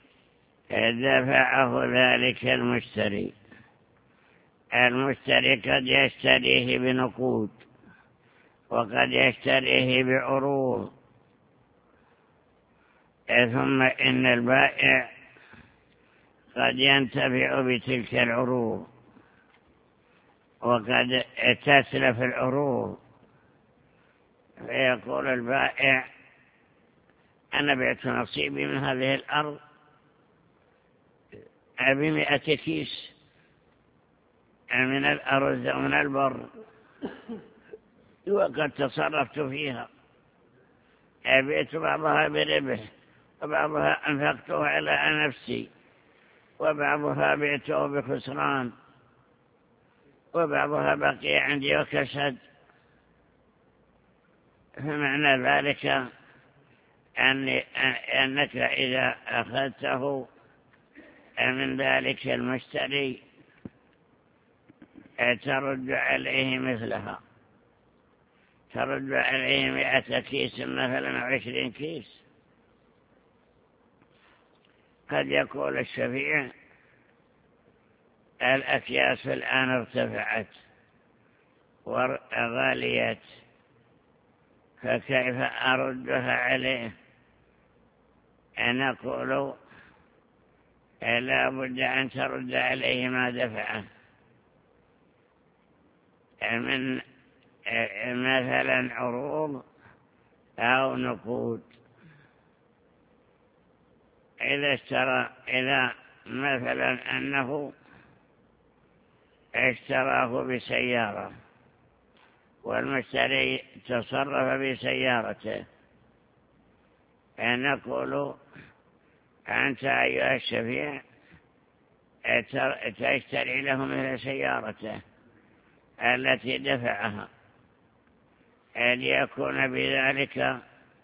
دفعه ذلك المشتري. المشتري قد يشتريه بنقود، وقد يشتريه بعروض، ثم إن البائع قد ينتفع بتلك العروض، وقد تسلف العروض، فيقول البائع: أنا بعت نصيبي من هذه الأرض بمئة كيس من الأرز ومن البر، وقد تصرفت فيها، أبيت بعضها بربح، وبعضها أنفقته على نفسي، وبعضها بعته بخسران، وبعضها بقي عندي وكسد. فمعنى ذلك أن أنك إذا أخذته من ذلك المشتري ترد عليه مثلها، ترد عليه مئة كيس مثلا أو عشرين كيس. قد يقول الشفيع: الأكياس الآن ارتفعت وغاليت، فكيف أردها عليه؟ نقول لا بد أن ترد عليه ما دفعه من مثلا عروض أو نقود. إذا اشترى إذا مثلا أنه اشتراه بسيارة والمشتري تصرف بسيارته، نقول أنت أيها الشفيع تشتري له مثل سيارته التي دفعها، ليكون بذلك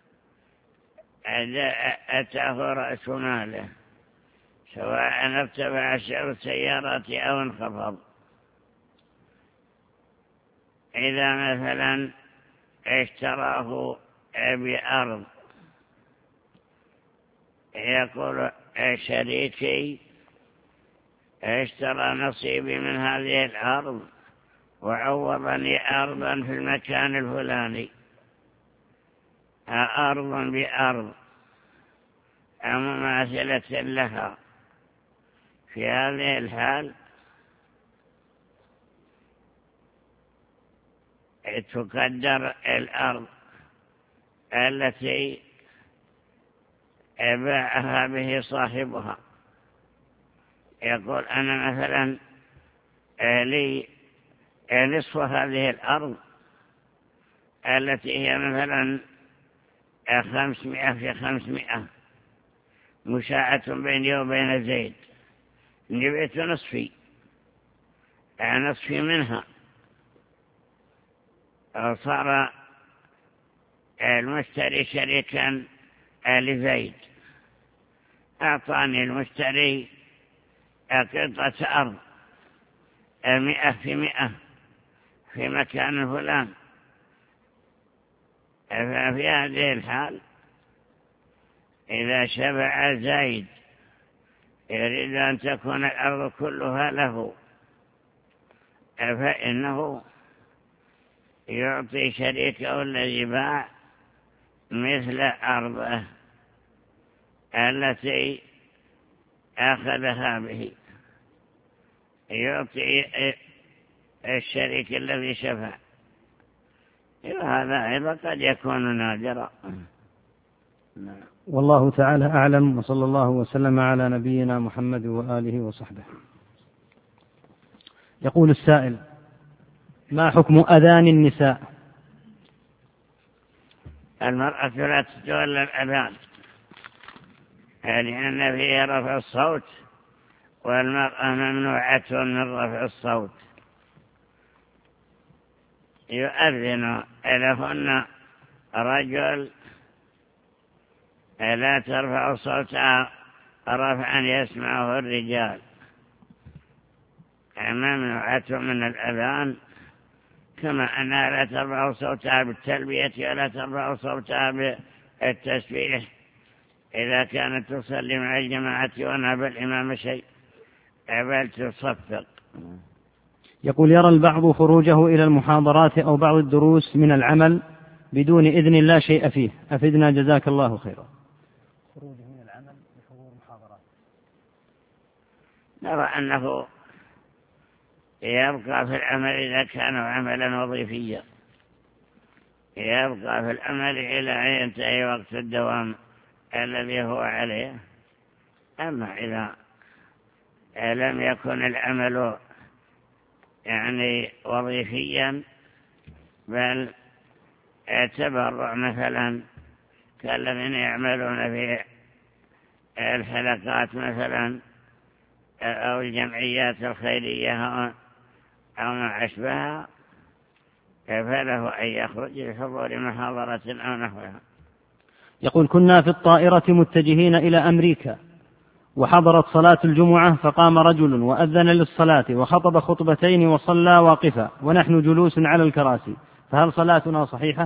أتاه رأس ماله، سواء ارتفع سعر السيارات أو انخفض. إذا مثلا اشتراه بأرض، يقول شريكي اشترى نصيبي من هذه الأرض وعوضني أرضا في المكان الفلاني، أرض بأرض أو مماثلة لها. في هذه الحال تقدر الأرض التي باعها به صاحبها، يقول أنا مثلا لي نصف هذه الأرض التي هي مثلا خمسمائة في خمسمائة مشاعة بيني وبين زيد، نبيت نصفي نصفي منها. صار المشتري شريكا لزيد، أعطاني المشتري قطعة أرض مئة في مئة في مكان فلان. ففي هذه الحال إذا شبع زيد يريد أن تكون الأرض كلها له، فإنه يعطي شريكه الذي باع مثل أرضه التي أخذها به، يعطي الشريك الذي شفع. هذا أيضا قد يكون نادرا. والله تعالى أعلم، وصلى الله وسلم على نبينا محمد وآله وصحبه. يقول السائل: ما حكم أذان النساء؟ المرأة لا تتولى الأذان لأن فيه رفع الصوت، والمرأة ممنوعة من رفع الصوت. يؤذن لهن رجل لا ترفع صوتها رفعا يسمعه الرجال، ممنوعة من الأذان، كما أنها لا ترفع صوتها بالتلبية ولا ترفع صوتها بالتسبيح إذا كانت تصلي مع الجماعة ونهى الإمام شيء، بل تصفق. يقول: يرى البعض خروجه إلى المحاضرات أو بعض الدروس من العمل بدون إذن لا شيء فيه، أفدنا جزاك الله خيرا. خروجه من العمل لحضور محاضرات، نرى أنه يبقى في العمل إذا كان عملا وظيفيا، يبقى في العمل إلى أن ينتهي وقت الدوام الذي هو عليه. أما إذا لم يكن العمل يعني وظيفيا بل تبرع مثلا كالذين يعملون في الحلقات مثلا أو الجمعيات الخيرية أو ما أشبهها، فله أن يخرج لحضور محاضرة أو نحوها. يقول: كنا في الطائرة متجهين إلى أمريكا، وحضرت صلاة الجمعة، فقام رجل وأذن للصلاة وخطب خطبتين وصلى واقفا ونحن جلوس على الكراسي، فهل صلاتنا صحيحة؟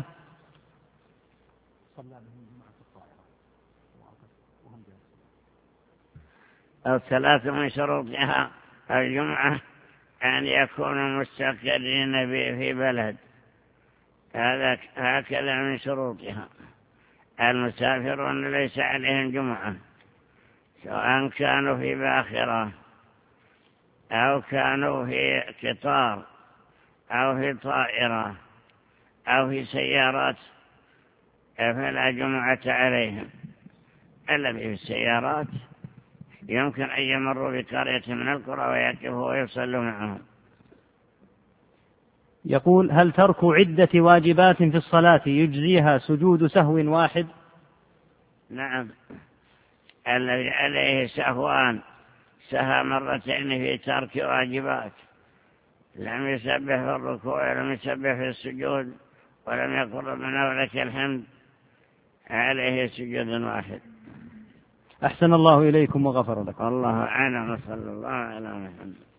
الصلاة من شروطها الجمعة أن يكونوا مستقرين في بلد، هذا هكذا من شروطها. المسافرون ليس عليهم جمعة، سواء كانوا في باخرة أو كانوا في قطار أو في طائرة أو في سيارات، فلا جمعة عليهم. الذي في السيارات يمكن أن يمروا بقرية من القرى ويقفوا ويصلوا معهم. يقول: هل ترك عدة واجبات في الصلاة يجزيها سجود سهو واحد؟ نعم، الذي عليه سهوان سهى مرتين في ترك واجبات، لم يسبح في الركوع ولم يسبح في السجود ولم يقل ربنا ولك الحمد، عليه سجود واحد. أحسن الله إليكم وغفر لكم. الله أعلم، صلى الله على محمد.